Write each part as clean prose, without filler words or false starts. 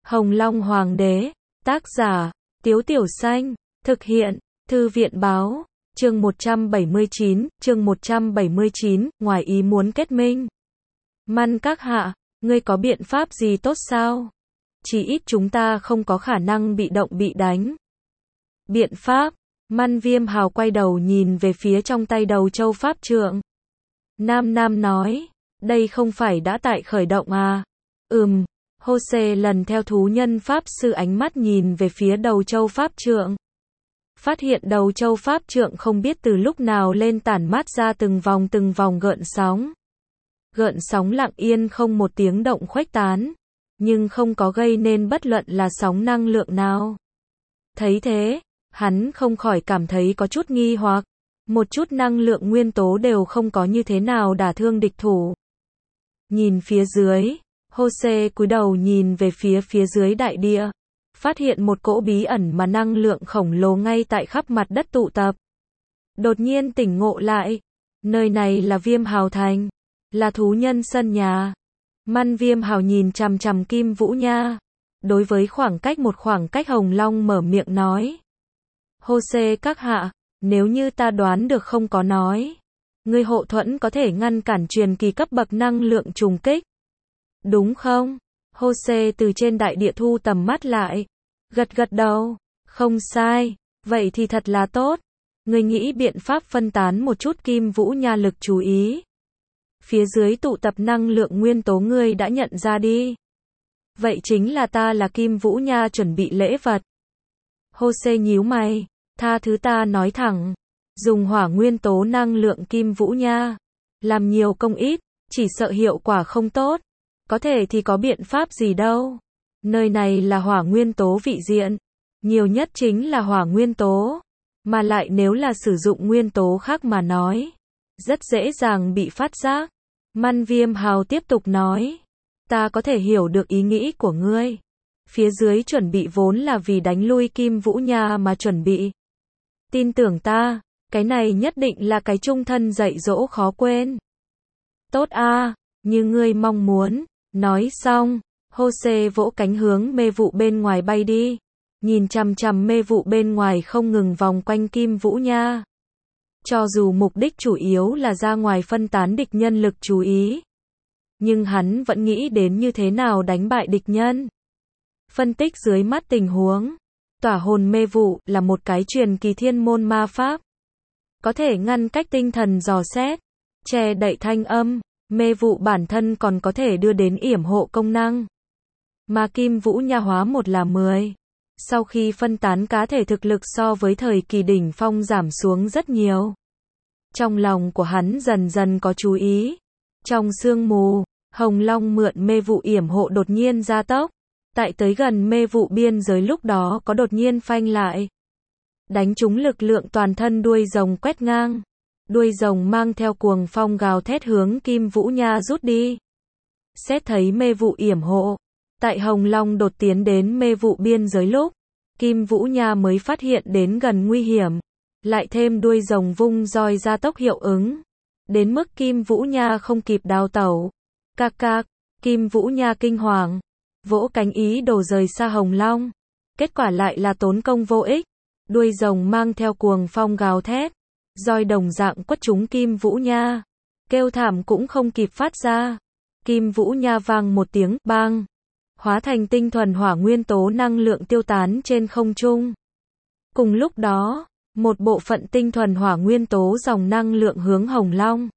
Hồng Long Hoàng đế, tác giả, Tiếu Tiểu Xanh, thực hiện, Thư viện báo, chương 179, ngoài ý muốn kết minh. Man các hạ, ngươi có biện pháp gì tốt sao? Chỉ ít chúng ta không có khả năng bị động bị đánh. Biện pháp, Man Viêm Hào quay đầu nhìn về phía trong tay đầu châu pháp trượng. Nam nói, đây không phải đã tại khởi động à? Hô-xê lần theo thú nhân pháp sư ánh mắt nhìn về phía đầu châu pháp trượng. Phát hiện đầu châu pháp trượng không biết từ lúc nào lên tản mát ra từng vòng gợn sóng. Gợn sóng lặng yên không một tiếng động khuếch tán, nhưng không có gây nên bất luận là sóng năng lượng nào. Thấy thế, hắn không khỏi cảm thấy có chút nghi hoặc, một chút năng lượng nguyên tố đều không có như thế nào đả thương địch thủ. Nhìn phía dưới, Hô-xê cúi đầu nhìn về phía dưới đại địa, phát hiện một cỗ bí ẩn mà năng lượng khổng lồ ngay tại khắp mặt đất tụ tập. Đột nhiên tỉnh ngộ lại, nơi này là Viêm Hào Thành, là thú nhân sân nhà. Man Viêm Hào nhìn chằm chằm Kim Vũ Nha, đối với khoảng cách Hồng Long mở miệng nói. Hô-xê các hạ, nếu như ta đoán được không có nói, ngươi hộ thuẫn có thể ngăn cản truyền kỳ cấp bậc năng lượng trùng kích. Đúng không? Hô-xê từ trên đại địa thu tầm mắt lại, gật đầu, không sai, vậy thì thật là tốt. Ngươi nghĩ biện pháp phân tán một chút Kim Vũ Nha lực chú ý. Phía dưới tụ tập năng lượng nguyên tố ngươi đã nhận ra đi. Vậy chính là ta là Kim Vũ Nha chuẩn bị lễ vật. Hô-xê nhíu mày, tha thứ ta nói thẳng, dùng hỏa nguyên tố năng lượng Kim Vũ Nha, làm nhiều công ít, chỉ sợ hiệu quả không tốt. Có thể thì có biện pháp gì đâu. Nơi này là hỏa nguyên tố vị diện, nhiều nhất chính là hỏa nguyên tố, mà lại nếu là sử dụng nguyên tố khác mà nói, rất dễ dàng bị phát giác. Man Viêm Hào tiếp tục nói, ta có thể hiểu được ý nghĩ của ngươi. Phía dưới chuẩn bị vốn là vì đánh lui Kim Vũ Nha mà chuẩn bị. Tin tưởng ta, cái này nhất định là cái trung thân dạy dỗ khó quên. Tốt a, như ngươi mong muốn. Nói xong, Hô-xê vỗ cánh hướng mê vụ bên ngoài bay đi, nhìn chằm chằm mê vụ bên ngoài không ngừng vòng quanh Kim Vũ Nha. Cho dù mục đích chủ yếu là ra ngoài phân tán địch nhân lực chú ý, nhưng hắn vẫn nghĩ đến như thế nào đánh bại địch nhân. Phân tích dưới mắt tình huống, tỏa hồn mê vụ là một cái truyền kỳ thiên môn ma pháp, có thể ngăn cách tinh thần dò xét, che đậy thanh âm. Mê vụ bản thân còn có thể đưa đến yểm hộ công năng. Mà Kim Vũ Nha hóa 1 là 10. Sau khi phân tán cá thể thực lực so với thời kỳ đỉnh phong giảm xuống rất nhiều. Trong lòng của hắn dần dần có chú ý. Trong sương mù, Hồng Long mượn mê vụ yểm hộ đột nhiên gia tốc. Tại tới gần mê vụ biên giới lúc đó có đột nhiên phanh lại. Đánh trúng lực lượng toàn thân đuôi rồng quét ngang. Đuôi rồng mang theo cuồng phong gào thét hướng Kim Vũ Nha rút đi. Xét thấy mê vụ yểm hộ, tại Hồng Long đột tiến đến mê vụ biên giới lúc, Kim Vũ Nha mới phát hiện đến gần nguy hiểm, lại thêm đuôi rồng vung roi ra tốc hiệu ứng, đến mức Kim Vũ Nha không kịp đào tẩu. Cạc, Kim Vũ Nha kinh hoàng, vỗ cánh ý đồ rời xa Hồng Long, kết quả lại là tốn công vô ích. Đuôi rồng mang theo cuồng phong gào thét, roi đồng dạng quất trúng Kim Vũ Nha, kêu thảm cũng không kịp phát ra. Kim Vũ Nha vang một tiếng bang, hóa thành tinh thuần hỏa nguyên tố năng lượng tiêu tán trên không trung. Cùng lúc đó, một bộ phận tinh thuần hỏa nguyên tố dòng năng lượng hướng Hồng Long,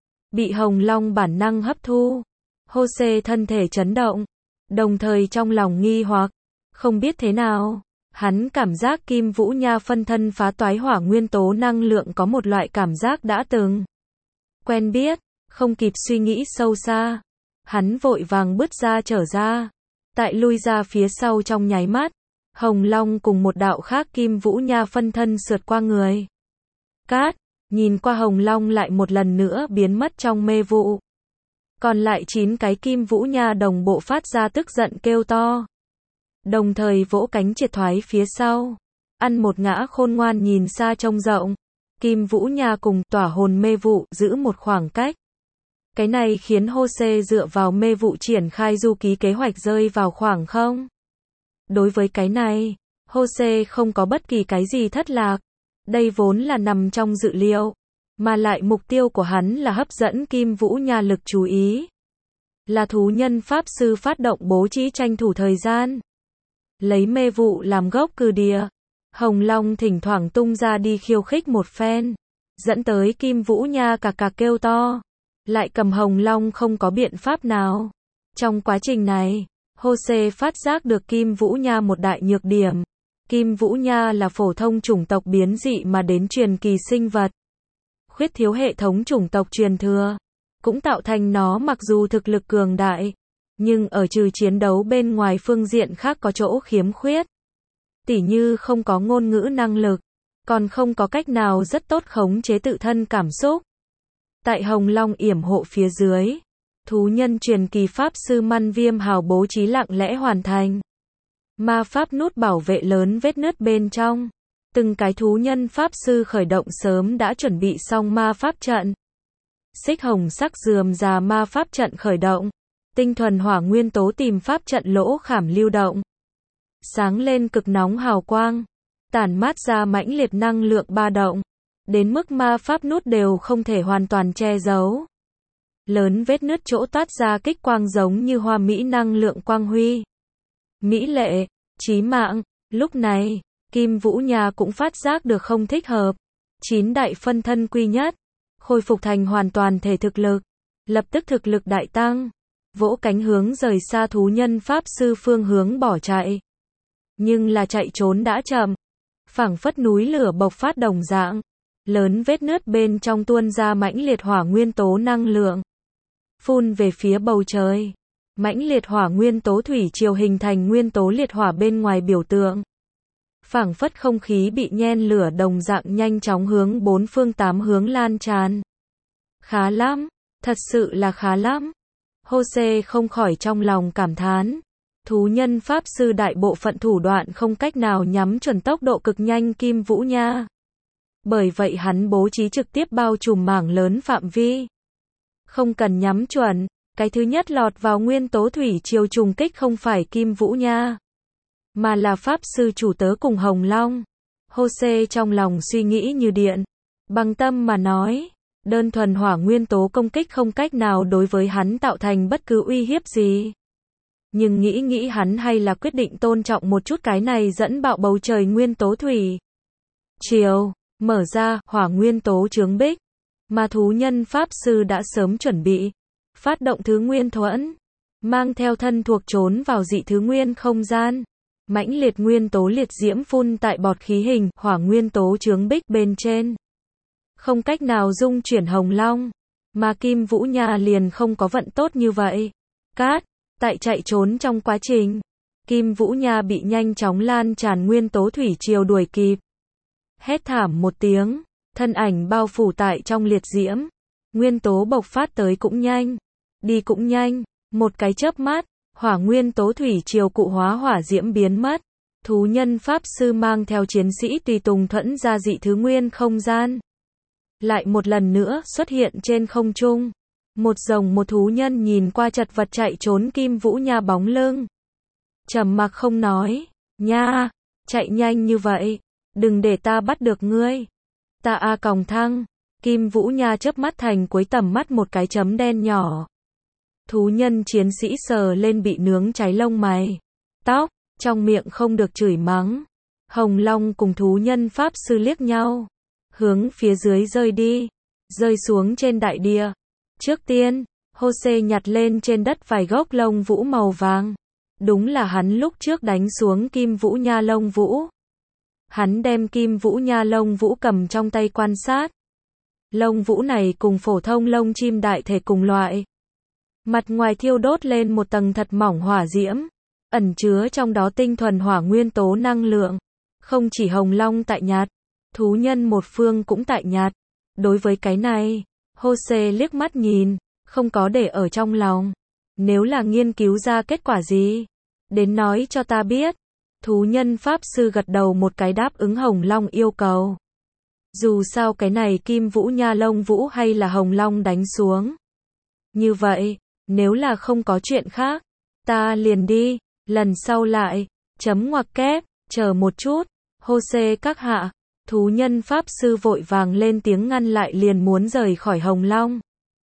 bị Hồng Long bản năng hấp thu. Hô-xê thân thể chấn động, đồng thời trong lòng nghi hoặc, không biết thế nào. Hắn cảm giác Kim Vũ Nha phân thân phá toái hỏa nguyên tố năng lượng có một loại cảm giác đã từng quen biết, không kịp suy nghĩ sâu xa. Hắn vội vàng bứt ra trở ra. Tại lui ra phía sau trong nháy mắt, Hồng Long cùng một đạo khác Kim Vũ Nha phân thân sượt qua người. Cát, nhìn qua Hồng Long lại một lần nữa biến mất trong mê vụ. Còn lại 9 cái Kim Vũ Nha đồng bộ phát ra tức giận kêu to. Đồng thời vỗ cánh triệt thoái phía sau. Ăn một ngã khôn ngoan nhìn xa trông rộng. Kim Vũ Nha cùng tỏa hồn mê vụ giữ một khoảng cách. Cái này khiến Hô-xê dựa vào mê vụ triển khai du ký kế hoạch rơi vào khoảng không. Đối với cái này, Jose không có bất kỳ cái gì thất lạc. Đây vốn là nằm trong dự liệu. Mà lại mục tiêu của hắn là hấp dẫn Kim Vũ Nha lực chú ý. Là thú nhân pháp sư phát động bố trí tranh thủ thời gian. Lấy mê vụ làm gốc cừ địa. Hồng Long thỉnh thoảng tung ra đi khiêu khích một phen. Dẫn tới Kim Vũ Nha cà cà kêu to. Lại cầm Hồng Long không có biện pháp nào. Trong quá trình này, Jose phát giác được Kim Vũ Nha một đại nhược điểm. Kim Vũ Nha là phổ thông chủng tộc biến dị mà đến truyền kỳ sinh vật. Khuyết thiếu hệ thống chủng tộc truyền thừa. Cũng tạo thành nó mặc dù thực lực cường đại. Nhưng ở trừ chiến đấu bên ngoài phương diện khác có chỗ khiếm khuyết. Tỉ như không có ngôn ngữ năng lực. Còn không có cách nào rất tốt khống chế tự thân cảm xúc. Tại Hồng Long yểm hộ phía dưới. Thú nhân truyền kỳ pháp sư Man Viêm Hào bố trí lặng lẽ hoàn thành. Ma pháp nút bảo vệ lớn vết nứt bên trong. Từng cái thú nhân pháp sư khởi động sớm đã chuẩn bị xong ma pháp trận. Xích hồng sắc rườm rà ma pháp trận khởi động. Tinh thuần hỏa nguyên tố tìm pháp trận lỗ khảm lưu động. Sáng lên cực nóng hào quang. Tản mát ra mãnh liệt năng lượng ba động. Đến mức ma pháp nút đều không thể hoàn toàn che giấu. Lớn vết nứt chỗ toát ra kích quang giống như hoa mỹ năng lượng quang huy. Mỹ lệ, chí mạng. Lúc này, Kim Vũ Nha cũng phát giác được không thích hợp. 9 đại phân thân quy nhất. Khôi phục thành hoàn toàn thể thực lực. Lập tức thực lực đại tăng. Vỗ cánh hướng rời xa thú nhân pháp sư phương hướng bỏ chạy. Nhưng là chạy trốn đã chậm. Phảng phất núi lửa bộc phát đồng dạng. Lớn vết nứt bên trong tuôn ra mãnh liệt hỏa nguyên tố năng lượng. Phun về phía bầu trời. Mãnh liệt hỏa nguyên tố thủy triều hình thành nguyên tố liệt hỏa bên ngoài biểu tượng. Phảng phất không khí bị nhen lửa đồng dạng nhanh chóng hướng bốn phương tám hướng lan tràn. Khá lắm, thật sự là khá lắm. Jose không khỏi trong lòng cảm thán. Thú nhân pháp sư đại bộ phận thủ đoạn không cách nào nhắm chuẩn tốc độ cực nhanh Kim Vũ Nha. Bởi vậy hắn bố trí trực tiếp bao trùm mảng lớn phạm vi. Không cần nhắm chuẩn, cái thứ nhất lọt vào nguyên tố thủy triều trùng kích không phải Kim Vũ Nha, mà là pháp sư chủ tớ cùng Hồng Long. Jose trong lòng suy nghĩ như điện. Bằng tâm mà nói, đơn thuần hỏa nguyên tố công kích không cách nào đối với hắn tạo thành bất cứ uy hiếp gì. Nhưng nghĩ hắn hay là quyết định tôn trọng một chút cái này dẫn bạo bầu trời nguyên tố thủy triều, mở ra hỏa nguyên tố chướng bích, mà thú nhân pháp sư đã sớm chuẩn bị, phát động thứ nguyên thuẫn, mang theo thân thuộc trốn vào dị thứ nguyên không gian, mãnh liệt nguyên tố liệt diễm phun tại bọt khí hình hỏa nguyên tố chướng bích bên trên, không cách nào dung chuyển Hồng Long, mà Kim Vũ Nha liền không có vận tốt như vậy. Cát, tại chạy trốn trong quá trình, Kim Vũ Nha bị nhanh chóng lan tràn nguyên tố thủy triều đuổi kịp. Hét thảm một tiếng, thân ảnh bao phủ tại trong liệt diễm, nguyên tố bộc phát tới cũng nhanh, đi cũng nhanh, một cái chớp mắt, hỏa nguyên tố thủy triều cụ hóa hỏa diễm biến mất. Thú nhân pháp sư mang theo chiến sĩ tùy tùng thuẫn ra dị thứ nguyên không gian. Lại một lần nữa xuất hiện trên không trung. Một rồng một thú nhân nhìn qua chật vật chạy trốn Kim Vũ Nha bóng lưng. Trầm mặc không nói. Nha, chạy nhanh như vậy. Đừng để ta bắt được ngươi. Ta còng thăng. Kim Vũ Nha chớp mắt thành cuối tầm mắt một cái chấm đen nhỏ. Thú nhân chiến sĩ sờ lên bị nướng cháy lông mày. Tóc, trong miệng không được chửi mắng. Hồng Long cùng thú nhân pháp sư liếc nhau. Hướng phía dưới rơi đi. Rơi xuống trên đại địa. Trước tiên, Jose nhặt lên trên đất vài gốc lông vũ màu vàng. Đúng là hắn lúc trước đánh xuống Kim Vũ Nha lông vũ. Hắn đem Kim Vũ Nha lông vũ cầm trong tay quan sát. Lông vũ này cùng phổ thông lông chim đại thể cùng loại. Mặt ngoài thiêu đốt lên một tầng thật mỏng hỏa diễm, ẩn chứa trong đó tinh thuần hỏa nguyên tố năng lượng. Không chỉ Hồng Long tại nhạt, thú nhân một phương cũng tại nhạt. Đối với cái này, Jose liếc mắt nhìn, không có để ở trong lòng. Nếu là nghiên cứu ra kết quả gì, đến nói cho ta biết. Thú nhân pháp sư gật đầu một cái đáp ứng Hồng Long yêu cầu. Dù sao cái này Kim Vũ Nha lông vũ hay là Hồng Long đánh xuống. Như vậy, nếu là không có chuyện khác, ta liền đi, lần sau lại, Chấm ngoặc kép, chờ một chút, Jose các hạ, thú nhân Pháp Sư vội vàng lên tiếng ngăn lại liền muốn rời khỏi Hồng Long.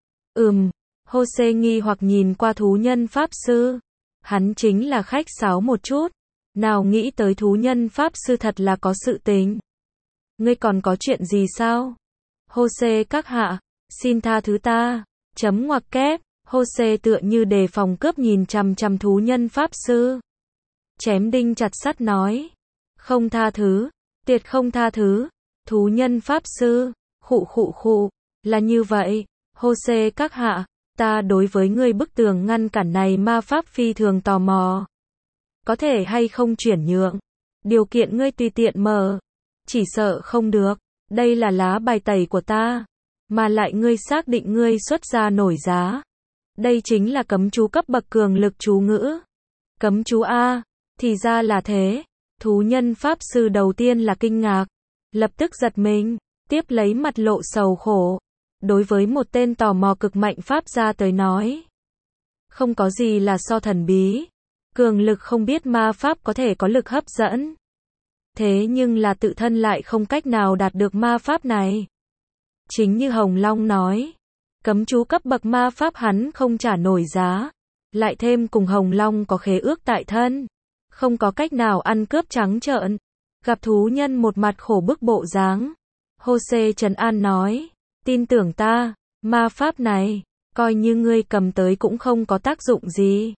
Jose nghi hoặc nhìn qua thú nhân Pháp Sư. Hắn chính là khách sáo một chút. Nào nghĩ tới thú nhân Pháp Sư thật là có sự tình. Ngươi còn có chuyện gì sao? Jose các hạ, xin tha thứ ta. Chấm ngoặc kép, Jose tựa như đề phòng cướp nhìn chằm chằm thú nhân Pháp Sư. Chém đinh chặt sắt nói. Không tha thứ, tuyệt không tha thứ. Thú nhân Pháp Sư, khụ, là như vậy. Jose các hạ, ta đối với ngươi bức tường ngăn cản này ma pháp phi thường tò mò. Có thể hay không chuyển nhượng? Điều kiện ngươi tùy tiện mở. Chỉ sợ không được. Đây là lá bài tẩy của ta. Mà lại ngươi xác định ngươi xuất ra nổi giá. Đây chính là cấm chú cấp bậc cường lực chú ngữ. Cấm chú A. Thì ra là thế. Thú nhân Pháp Sư đầu tiên là kinh ngạc. Lập tức giật mình. Tiếp lấy mặt lộ sầu khổ. Đối với một tên tò mò cực mạnh Pháp gia tới nói. Không có gì là so thần bí. Cường lực không biết ma pháp có thể có lực hấp dẫn. Thế nhưng là tự thân lại không cách nào đạt được ma pháp này. Chính như Hồng Long nói. Cấm chú cấp bậc ma pháp hắn không trả nổi giá. Lại thêm cùng Hồng Long có khế ước tại thân. Không có cách nào ăn cướp trắng trợn. Gặp thú nhân một mặt khổ bức bộ dáng. Jose trấn an nói. Tin tưởng ta, ma pháp này, coi như ngươi cầm tới cũng không có tác dụng gì.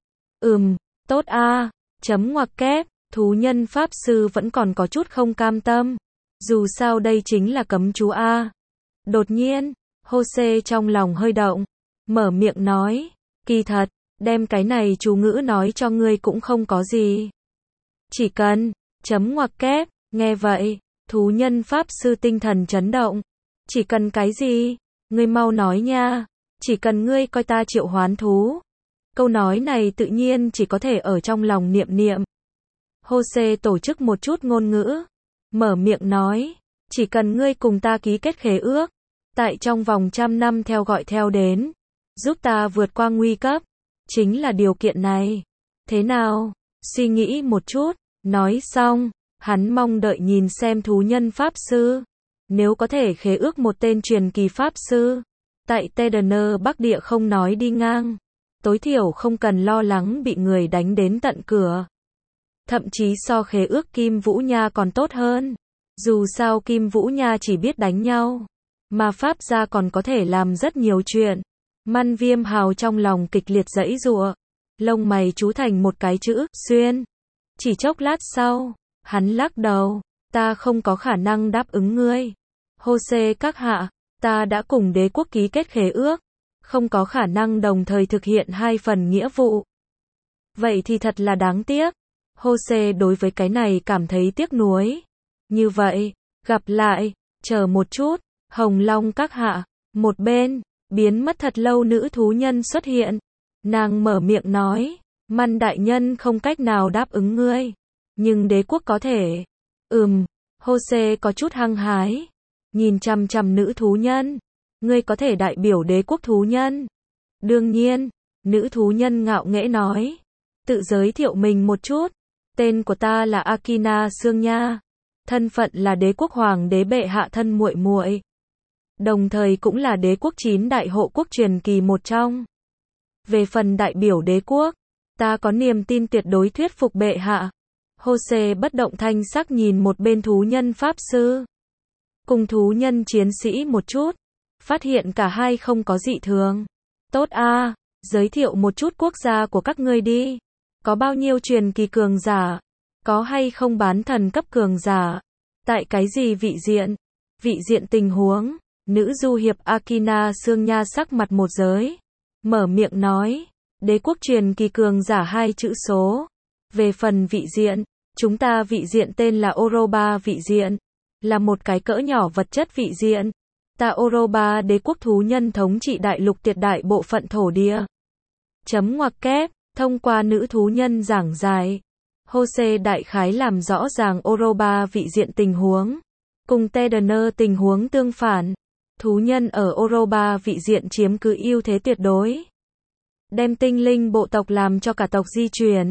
Tốt a. Chấm ngoặc kép, thú nhân Pháp Sư vẫn còn có chút không cam tâm. Dù sao đây chính là cấm chú A. Đột nhiên, Jose trong lòng hơi động. Mở miệng nói, kỳ thật, đem cái này chú ngữ nói cho ngươi cũng không có gì. Chỉ cần, chấm ngoặc kép, nghe vậy, thú nhân Pháp Sư tinh thần chấn động. Chỉ cần cái gì? Ngươi mau nói nha. Chỉ cần ngươi coi ta triệu hoán thú. Câu nói này tự nhiên chỉ có thể ở trong lòng niệm niệm. Jose tổ chức một chút ngôn ngữ. Mở miệng nói. Chỉ cần ngươi cùng ta ký kết khế ước. Tại trong vòng 100 năm theo gọi theo đến. Giúp ta vượt qua nguy cấp. Chính là điều kiện này. Thế nào? Suy nghĩ một chút. Nói xong. Hắn mong đợi nhìn xem thú nhân Pháp Sư. Nếu có thể khế ước một tên truyền kỳ Pháp Sư. Tại Tedener Bắc Địa không nói đi ngang. Tối thiểu không cần lo lắng bị người đánh đến tận cửa. Thậm chí so khế ước Kim Vũ Nha còn tốt hơn. Dù sao Kim Vũ Nha chỉ biết đánh nhau. Mà Pháp gia còn có thể làm rất nhiều chuyện. Man Viêm Hào trong lòng kịch liệt giãy giụa. Lông mày chú thành một cái chữ, xuyên. Chỉ chốc lát sau, hắn lắc đầu. Ta không có khả năng đáp ứng ngươi. Jose các hạ, ta đã cùng đế quốc ký kết khế ước. Không có khả năng đồng thời thực hiện hai phần nghĩa vụ. Vậy thì thật là đáng tiếc. Jose đối với cái này cảm thấy tiếc nuối. Như vậy, gặp lại, chờ một chút, Hồng Long các hạ. Một bên, biến mất thật lâu nữ thú nhân xuất hiện. Nàng mở miệng nói, Man đại nhân không cách nào đáp ứng ngươi. Nhưng đế quốc có thể. Jose có chút hăng hái. Nhìn chằm chằm nữ thú nhân. Ngươi có thể đại biểu đế quốc thú nhân. Đương nhiên, nữ thú nhân ngạo nghễ nói. Tự giới thiệu mình một chút. Tên của ta là Akina Sương Nha. Thân phận là đế quốc hoàng đế bệ hạ thân muội muội. Đồng thời cũng là đế quốc 9 đại hộ quốc truyền kỳ một trong. Về phần đại biểu đế quốc, ta có niềm tin tuyệt đối thuyết phục bệ hạ. Jose bất động thanh sắc nhìn một bên thú nhân Pháp Sư. Cùng thú nhân chiến sĩ một chút. Phát hiện cả hai không có dị thường. Tốt a, giới thiệu một chút quốc gia của các ngươi đi. Có bao nhiêu truyền kỳ cường giả? Có hay không bán thần cấp cường giả? Tại cái gì vị diện? Vị diện tình huống. Nữ du hiệp Akina Sương Nha sắc mặt một giới. Mở miệng nói. Đế quốc truyền kỳ cường giả 2 chữ số. Về phần vị diện, chúng ta vị diện tên là Oroba vị diện. Là một cái cỡ nhỏ vật chất vị diện. Ta Oroba đế quốc thú nhân thống trị đại lục tuyệt đại bộ phận thổ địa. Chấm ngoặc kép, thông qua nữ thú nhân giảng giải. Jose đại khái làm rõ ràng Oroba vị diện tình huống. Cùng Tedener tình huống tương phản. Thú nhân ở Oroba vị diện chiếm cứ ưu thế tuyệt đối. Đem tinh linh bộ tộc làm cho cả tộc di chuyển.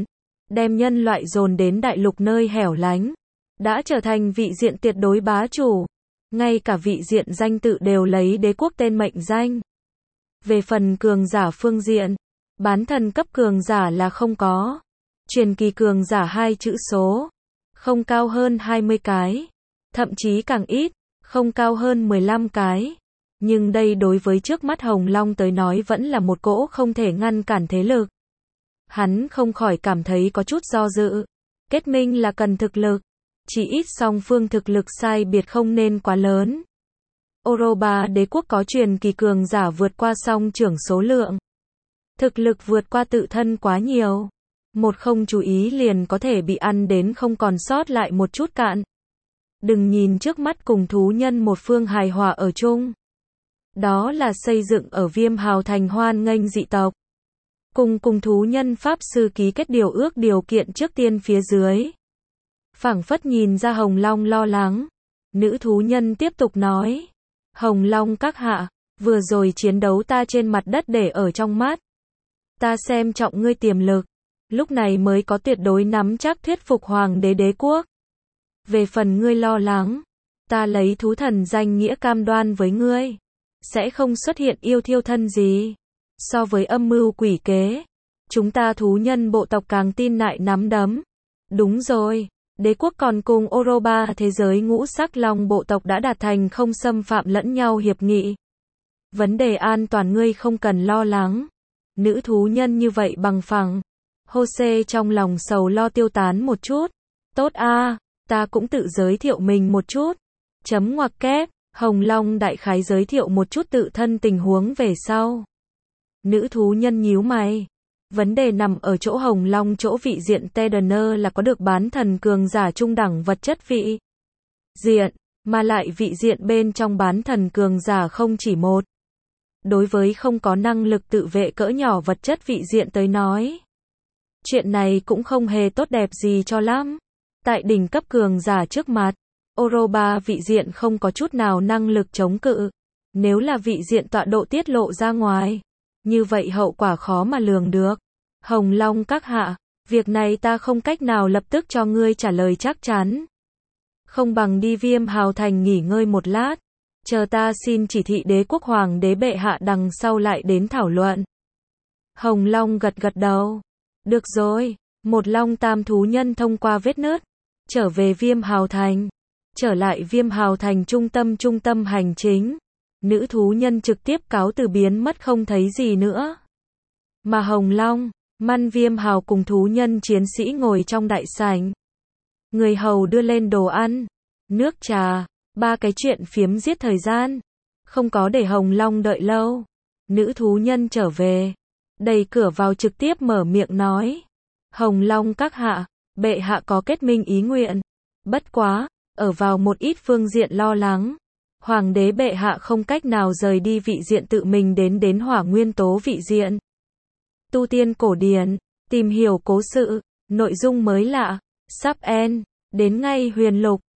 đem nhân loại dồn đến đại lục nơi hẻo lánh, đã trở thành vị diện tuyệt đối bá chủ. Ngay cả vị diện danh tự đều lấy đế quốc tên mệnh danh. Về phần cường giả phương diện, bán thần cấp cường giả là không có. Truyền kỳ cường giả 2 chữ số, không cao hơn 20 cái, thậm chí càng ít, không cao hơn 15 cái. Nhưng đây đối với trước mắt Hồng Long tới nói vẫn là một cỗ không thể ngăn cản thế lực. Hắn không khỏi cảm thấy có chút do dự. Kết minh là cần thực lực, chỉ ít song phương thực lực sai biệt không nên quá lớn. Oroba đế quốc có truyền kỳ cường giả vượt qua song trưởng số lượng. Thực lực vượt qua tự thân quá nhiều. Một không chú ý liền có thể bị ăn đến không còn sót lại một chút cạn. Đừng nhìn trước mắt cùng thú nhân một phương hài hòa ở chung. Đó là xây dựng ở Viêm Hào Thành hoan nghênh dị tộc. Cùng thú nhân pháp sư ký kết điều ước điều kiện trước tiên phía dưới. Phảng phất nhìn ra Hồng Long lo lắng. Nữ thú nhân tiếp tục nói. Hồng Long các hạ, vừa rồi chiến đấu ta trên mặt đất để ở trong mắt. Ta xem trọng ngươi tiềm lực. Lúc này mới có tuyệt đối nắm chắc thuyết phục hoàng đế đế quốc. Về phần ngươi lo lắng, ta lấy thú thần danh nghĩa cam đoan với ngươi. Sẽ không xuất hiện yêu thiêu thân gì. So với âm mưu quỷ kế, chúng ta thú nhân bộ tộc càng tin nại nắm đấm. Đúng rồi, đế quốc còn cùng Oroba thế giới ngũ sắc long bộ tộc đã đạt thành không xâm phạm lẫn nhau hiệp nghị. Vấn đề an toàn ngươi không cần lo lắng. Nữ thú nhân như vậy bằng phẳng. Jose trong lòng sầu lo tiêu tán một chút. Tốt a, ta cũng tự giới thiệu mình một chút. Chấm ngoặc kép, Hồng Long đại khái giới thiệu một chút tự thân tình huống về sau. Nữ thú nhân nhíu mày. Vấn đề nằm ở chỗ Hồng Long chỗ vị diện Tedener là có được bán thần cường giả trung đẳng vật chất vị diện, mà lại vị diện bên trong bán thần cường giả không chỉ một. Đối với không có năng lực tự vệ cỡ nhỏ vật chất vị diện tới nói, chuyện này cũng không hề tốt đẹp gì cho lắm. Tại đỉnh cấp cường giả trước mặt, Oroba vị diện không có chút nào năng lực chống cự. Nếu là vị diện tọa độ tiết lộ ra ngoài, như vậy hậu quả khó mà lường được. Hồng Long các hạ, việc này ta không cách nào lập tức cho ngươi trả lời chắc chắn. Không bằng đi Viêm Hào Thành nghỉ ngơi một lát. Chờ ta xin chỉ thị đế quốc hoàng đế bệ hạ đằng sau lại đến thảo luận. Hồng Long gật gật đầu. Được rồi, một long tam thú nhân thông qua vết nứt, trở về Viêm Hào Thành. Trở lại Viêm Hào Thành trung tâm hành chính. Nữ thú nhân trực tiếp cáo từ biến mất không thấy gì nữa. Mà Hồng Long, Man Viêm Hào cùng thú nhân chiến sĩ ngồi trong đại sảnh. Người hầu đưa lên đồ ăn, nước trà, ba cái chuyện phiếm giết thời gian. Không có để Hồng Long đợi lâu. Nữ thú nhân trở về, đẩy cửa vào trực tiếp mở miệng nói. Hồng Long các hạ, bệ hạ có kết minh ý nguyện. Bất quá, ở vào một ít phương diện lo lắng. Hoàng đế bệ hạ không cách nào rời đi vị diện tự mình đến hỏa nguyên tố vị diện. Tu tiên cổ điển, tìm hiểu cố sự, nội dung mới lạ, sắp end, đến ngay huyền lục.